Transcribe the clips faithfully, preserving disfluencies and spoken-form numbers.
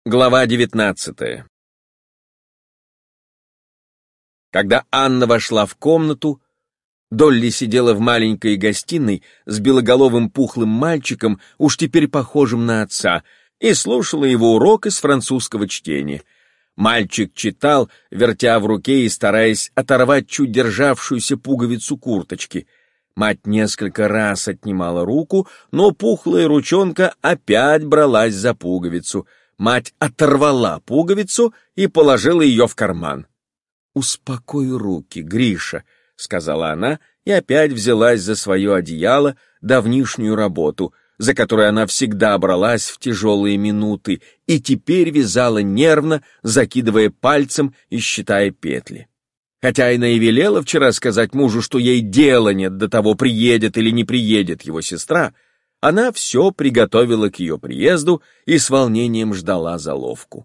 Глава девятнадцатая. Когда Анна вошла в комнату, Долли сидела в маленькой гостиной с белоголовым пухлым мальчиком, уж теперь похожим на отца, и слушала его урок из французского чтения. Мальчик читал, вертя в руке и стараясь оторвать чуть державшуюся пуговицу курточки. Мать несколько раз отнимала руку, но пухлая ручонка опять бралась за пуговицу. Мать оторвала пуговицу и положила ее в карман. «Успокой руки, Гриша», — сказала она, и опять взялась за свое одеяло, давнишнюю работу, за которую она всегда бралась в тяжелые минуты, и теперь вязала нервно, закидывая пальцем и считая петли. Хотя она и велела вчера сказать мужу, что ей дела нет до того, приедет или не приедет его сестра, она все приготовила к ее приезду и с волнением ждала заловку.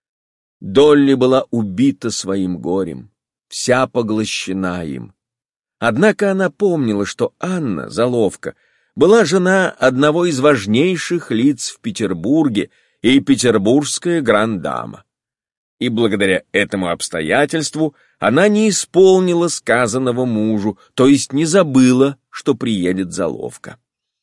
Долли была убита своим горем, вся поглощена им. Однако она помнила, что Анна, заловка, была жена одного из важнейших лиц в Петербурге и петербургская гранд-дама. И благодаря этому обстоятельству она не исполнила сказанного мужу, то есть не забыла, что приедет заловка.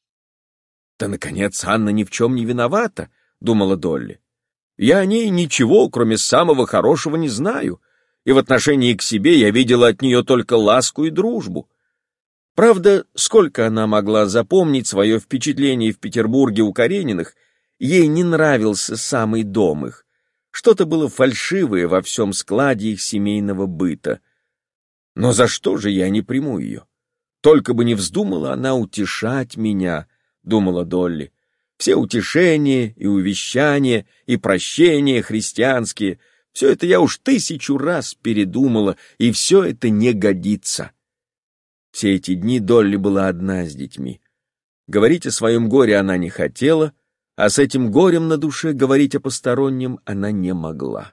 «Да, наконец, Анна ни в чем не виновата», — думала Долли. «Я о ней ничего, кроме самого хорошего, не знаю, и в отношении к себе я видела от нее только ласку и дружбу». Правда, сколько она могла запомнить свое впечатление в Петербурге у Карениных, ей не нравился самый дом их. Что-то было фальшивое во всем складе их семейного быта. Но за что же я не приму ее? Только бы не вздумала она утешать меня, — думала Долли. Все утешения и увещания, и прощения христианские, все это я уж тысячу раз передумала, и все это не годится. Все эти дни Долли была одна с детьми. Говорить о своем горе она не хотела, а с этим горем на душе говорить о постороннем она не могла.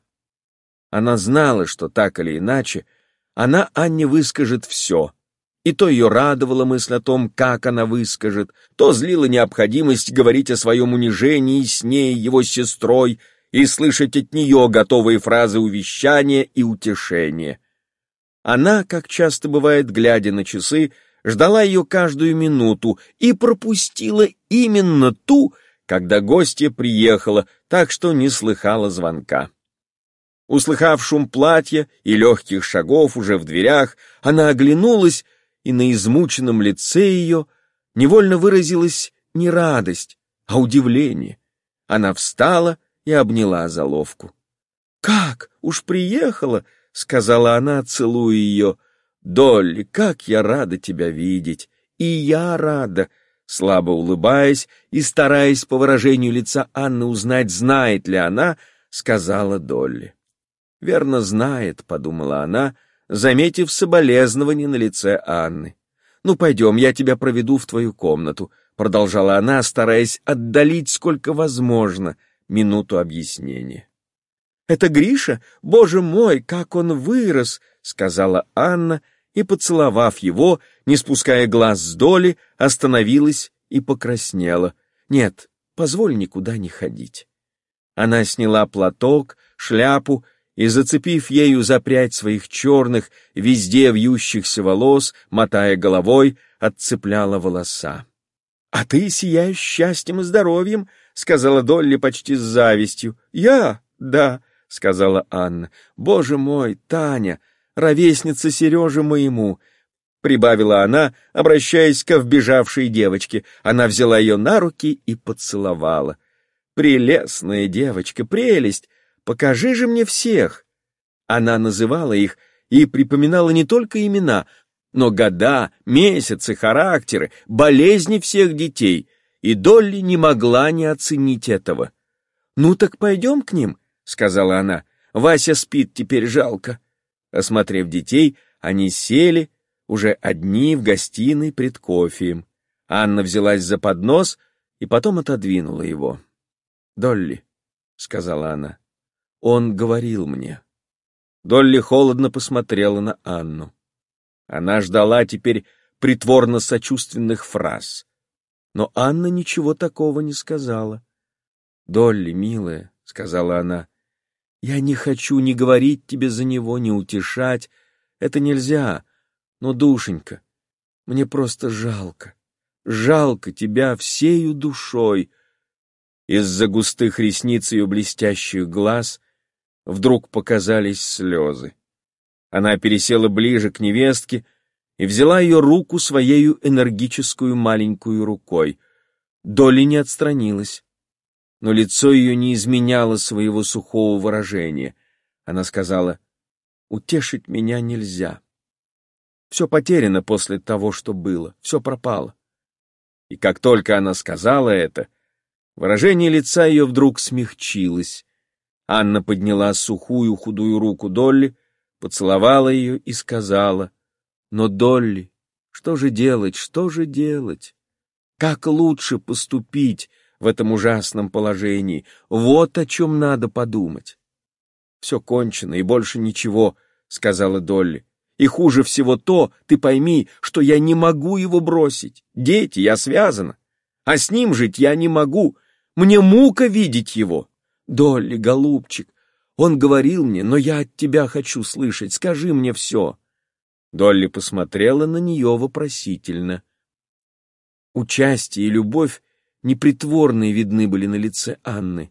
Она знала, что так или иначе она Анне выскажет все, и то ее радовала мысль о том, как она выскажет, то злила необходимость говорить о своем унижении с ней, его сестрой, и слышать от нее готовые фразы увещания и утешения. Она, как часто бывает, глядя на часы, ждала ее каждую минуту и пропустила именно ту, когда гостья приехала, так что не слыхала звонка. Услыхав шум платья и легких шагов уже в дверях, она оглянулась, и на измученном лице ее невольно выразилась не радость, а удивление. Она встала и обняла заловку. «Как? Уж приехала?» — сказала она, целуя ее. «Долли, как я рада тебя видеть! И я рада!» Слабо улыбаясь и стараясь по выражению лица Анны узнать, знает ли она, сказала Долли. «Верно знает», — подумала она, заметив соболезнование на лице Анны. «Ну, пойдем, я тебя проведу в твою комнату», — продолжала она, стараясь отдалить сколько возможно минуту объяснения. «Это Гриша? Боже мой, как он вырос!» — сказала Анна, и, поцеловав его, не спуская глаз с Долли, остановилась и покраснела. «Нет, позволь никуда не ходить». Она сняла платок, шляпу и, зацепив ею за прядь своих черных, везде вьющихся волос, мотая головой, отцепляла волоса. «А ты сияешь счастьем и здоровьем», — сказала Долли почти с завистью. «Я? Да», — сказала Анна. «Боже мой, Таня, ровесница Сереже моему», — прибавила она, обращаясь к вбежавшей девочке. Она взяла ее на руки и поцеловала. «Прелестная девочка, прелесть! Покажи же мне всех!» Она называла их и припоминала не только имена, но года, месяцы, характеры, болезни всех детей, и Долли не могла не оценить этого. «Ну так пойдем к ним», — сказала она. «Вася спит, теперь жалко». Осмотрев детей, они сели, уже одни в гостиной пред кофеем. Анна взялась за поднос и потом отодвинула его. «Долли», — сказала она, — «он говорил мне». Долли холодно посмотрела на Анну. Она ждала теперь притворно-сочувственных фраз. Но Анна ничего такого не сказала. «Долли, милая», сказала она. «Я не хочу ни говорить тебе за него, ни утешать. Это нельзя. Но, душенька, мне просто жалко. Жалко тебя всею душой». Из-за густых ресниц ее блестящих глаз вдруг показались слезы. Она пересела ближе к невестке и взяла ее руку своею энергическую маленькую рукой. Долли не отстранилась, но лицо ее не изменяло своего сухого выражения. Она сказала: «Утешить меня нельзя. Все потеряно после того, что было, все пропало». И как только она сказала это, выражение лица ее вдруг смягчилось. Анна подняла сухую худую руку Долли, поцеловала ее и сказала: «Но, Долли, что же делать, что же делать? Как лучше поступить в этом ужасном положении? Вот о чем надо подумать». «Все кончено, и больше ничего», — сказала Долли. «И хуже всего то, ты пойми, что я не могу его бросить. Дети, я связана. А с ним жить я не могу. Мне мука видеть его. Долли, голубчик, он говорил мне, но я от тебя хочу слышать. Скажи мне все». Долли посмотрела на нее вопросительно. Участие и любовь непритворные видны были на лице Анны.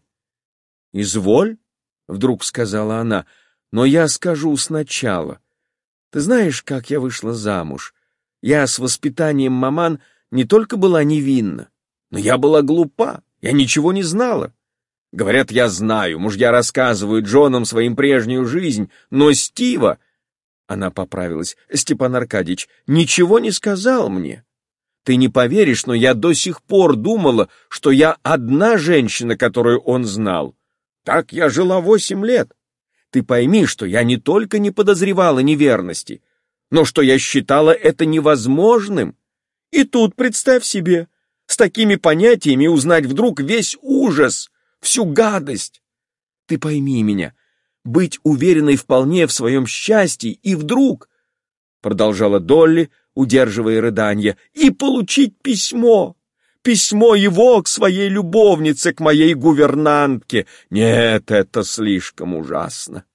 «Изволь», — вдруг сказала она, — «но я скажу сначала. Ты знаешь, как я вышла замуж? Я с воспитанием маман не только была невинна, но я была глупа, я ничего не знала. Говорят, я знаю, мужья рассказывают женам своим прежнюю жизнь, но Стива...» Она поправилась. «Степан Аркадьевич ничего не сказал мне. Ты не поверишь, но я до сих пор думала, что я одна женщина, которую он знал. Так я жила восемь лет. Ты пойми, что я не только не подозревала неверности, но что я считала это невозможным. И тут, представь себе, с такими понятиями узнать вдруг весь ужас, всю гадость. Ты пойми меня, быть уверенной вполне в своем счастье и вдруг, продолжала Долли, удерживая рыданья, и получить письмо, письмо его к своей любовнице, к моей гувернантке. Нет, это слишком ужасно.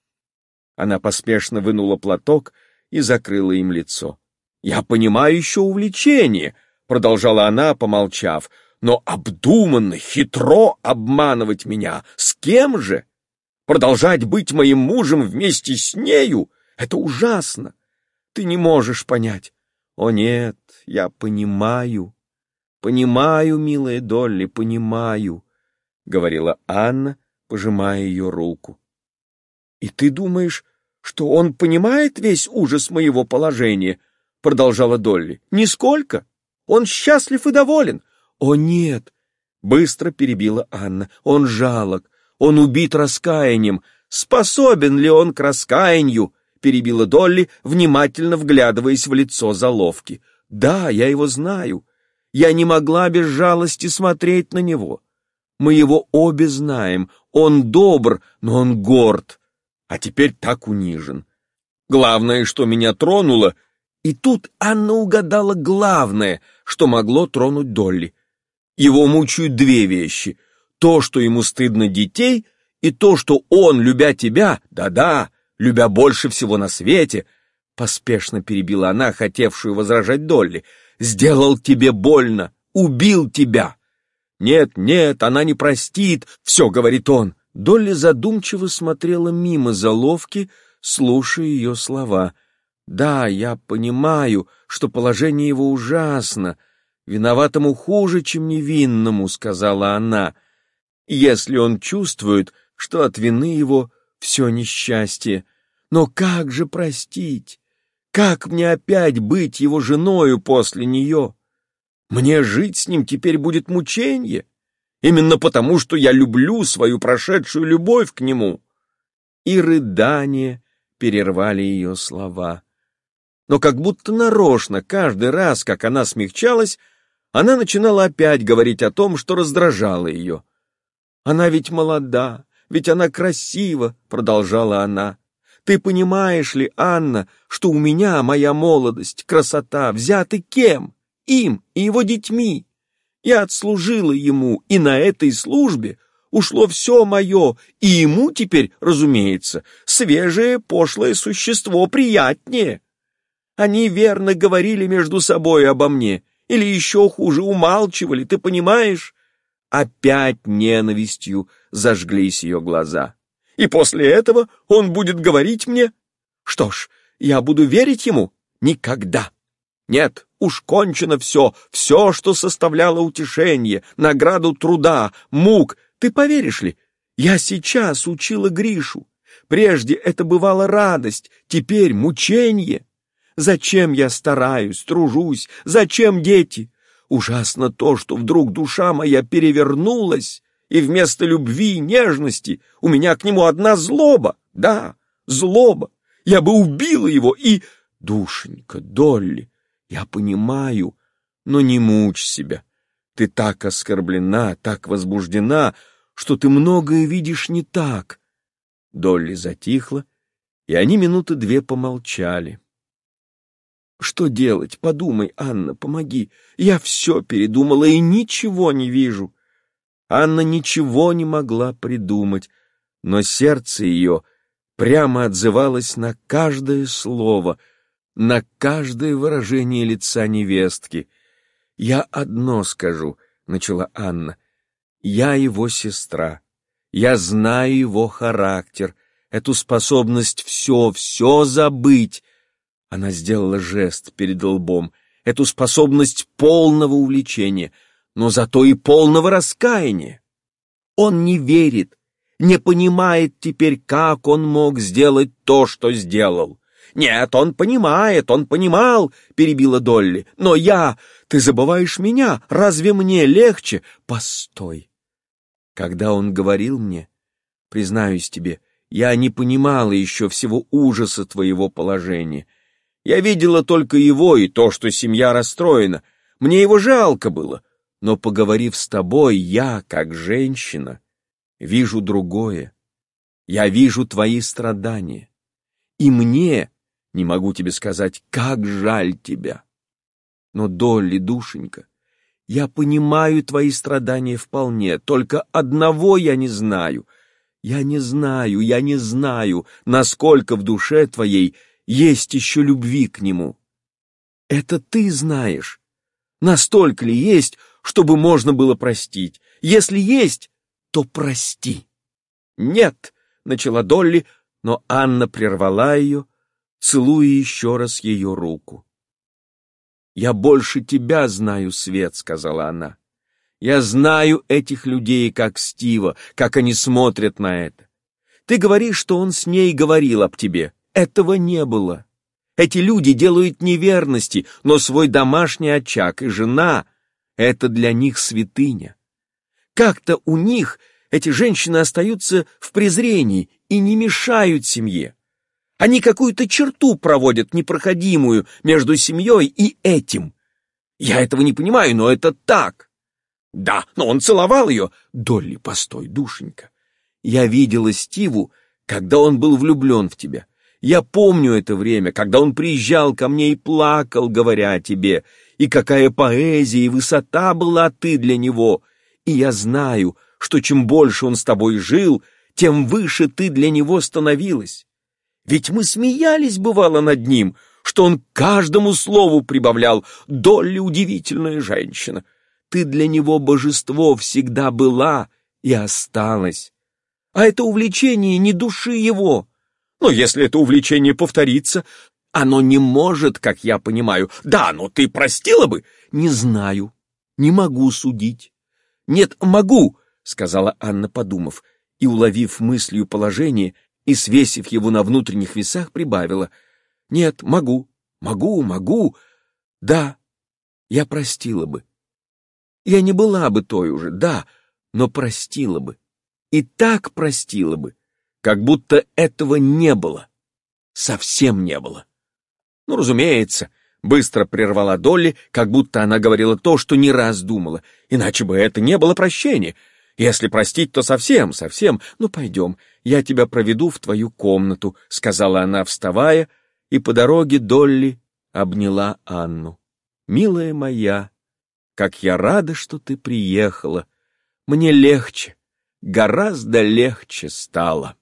Она поспешно вынула платок и закрыла им лицо. «Я понимаю еще увлечение», — продолжала она, помолчав, «но обдуманно, хитро обманывать меня. С кем же? Продолжать быть моим мужем вместе с нею — это ужасно. Ты не можешь понять». «О нет, я понимаю, понимаю, милая Долли, понимаю», — говорила Анна, пожимая ее руку. «И ты думаешь, что он понимает весь ужас моего положения?» — продолжала Долли. «Нисколько. Он счастлив и доволен». «О нет», — быстро перебила Анна, — «он жалок, он убит раскаянием. Способен ли он к раскаянию?» — перебила Долли, внимательно вглядываясь в лицо заловки. «Да, я его знаю. Я не могла без жалости смотреть на него. Мы его обе знаем. Он добр, но он горд. А теперь так унижен. Главное, что меня тронуло...» И тут Анна угадала главное, что могло тронуть Долли. Его мучают две вещи. То, что ему стыдно детей, и то, что он, любя тебя, да-да, любя больше всего на свете, поспешно перебила она, хотевшую возражать Долли, сделал тебе больно, убил тебя. Нет, нет, она не простит, все, говорит он. Долли задумчиво смотрела мимо заловки, слушая ее слова. «Да, я понимаю, что положение его ужасно. Виноватому хуже, чем невинному», — сказала она. «Если он чувствует, что от вины его все несчастье. Но как же простить? Как мне опять быть его женою после нее? Мне жить с ним теперь будет мученье, именно потому, что я люблю свою прошедшую любовь к нему». И рыдания перервали ее слова. Но как будто нарочно, каждый раз, как она смягчалась, она начинала опять говорить о том, что раздражало ее. «Она ведь молода, ведь она красива», — продолжала она. «Ты понимаешь ли, Анна, что у меня моя молодость, красота взяты кем? Им и его детьми. Я отслужила ему, и на этой службе ушло все мое, и ему теперь, разумеется, свежее пошлое существо приятнее. Они верно говорили между собой обо мне, или еще хуже, умалчивали, ты понимаешь? Опять ненавистью зажглись ее глаза. И после этого он будет говорить мне? Что ж, я буду верить ему? Никогда. Нет, уж кончено все, все, что составляло утешение, награду труда, мук. Ты поверишь ли, я сейчас учила Гришу. Прежде это бывала радость, теперь мучение. Зачем я стараюсь, тружусь, зачем дети? Ужасно то, что вдруг душа моя перевернулась, и вместо любви и нежности у меня к нему одна злоба. Да, злоба. Я бы убила его и... Душенька, Долли, я понимаю, но не мучь себя. Ты так оскорблена, так возбуждена, что ты многое видишь не так. Долли затихла, и они минуты две помолчали. Что делать? Подумай, Анна, помоги. Я все передумала и ничего не вижу. Анна ничего не могла придумать, но сердце ее прямо отзывалось на каждое слово, на каждое выражение лица невестки. «Я одно скажу», — начала Анна, — «я его сестра, я знаю его характер, эту способность все, все забыть». Она сделала жест перед лбом, эту способность полного увлечения, но зато и полного раскаяния. Он не верит, не понимает теперь, как он мог сделать то, что сделал. «Нет, он понимает, он понимал», — перебила Долли. «Но я... Ты забываешь меня. Разве мне легче?» «Постой». Когда он говорил мне, признаюсь тебе, я не понимала еще всего ужаса твоего положения. Я видела только его и то, что семья расстроена. Мне его жалко было. Но, поговорив с тобой, я, как женщина, вижу другое. Я вижу твои страдания. И мне, не могу тебе сказать, как жаль тебя. Но, Долли, душенька, я понимаю твои страдания вполне, только одного я не знаю. Я не знаю, я не знаю, насколько в душе твоей есть еще любви к нему. Это ты знаешь. Настолько ли есть, чтобы можно было простить? Если есть, то прости. Нет, начала Долли, но Анна прервала ее, целуя еще раз ее руку. «Я больше тебя знаю, Свет», — сказала она. «Я знаю этих людей, как Стива, как они смотрят на это. Ты говоришь, что он с ней говорил об тебе. Этого не было. Эти люди делают неверности, но свой домашний очаг и жена — это для них святыня. Как-то у них эти женщины остаются в презрении и не мешают семье. Они какую-то черту проводят непроходимую между семьей и этим. Я этого не понимаю, но это так. Да, но он целовал ее. Долли, постой, душенька. Я видела Стиву, когда он был влюблен в тебя. Я помню это время, когда он приезжал ко мне и плакал, говоря о тебе, и какая поэзия и высота была ты для него. И я знаю, что чем больше он с тобой жил, тем выше ты для него становилась. Ведь мы смеялись, бывало, над ним, что он каждому слову прибавлял: «Долли удивительная женщина. Ты для него божество всегда была и осталась. А это увлечение не души его. Но если это увлечение повторится, оно не может, как я понимаю. Да, но ты простила бы?» «Не знаю, не могу судить». «Нет, могу», — сказала Анна, подумав, и, уловив мыслью положение и свесив его на внутренних весах, прибавила: «Нет, могу, могу, могу. Да, я простила бы. Я не была бы той уже, да, но простила бы. И так простила бы, как будто этого не было. Совсем не было». «Ну, разумеется», — быстро прервала Долли, как будто она говорила то, что не раз думала. «Иначе бы это не было прощения. Если простить, то совсем, совсем. Ну, пойдем, я тебя проведу в твою комнату», — сказала она, вставая, и по дороге Долли обняла Анну. «Милая моя, как я рада, что ты приехала. Мне легче, гораздо легче стало.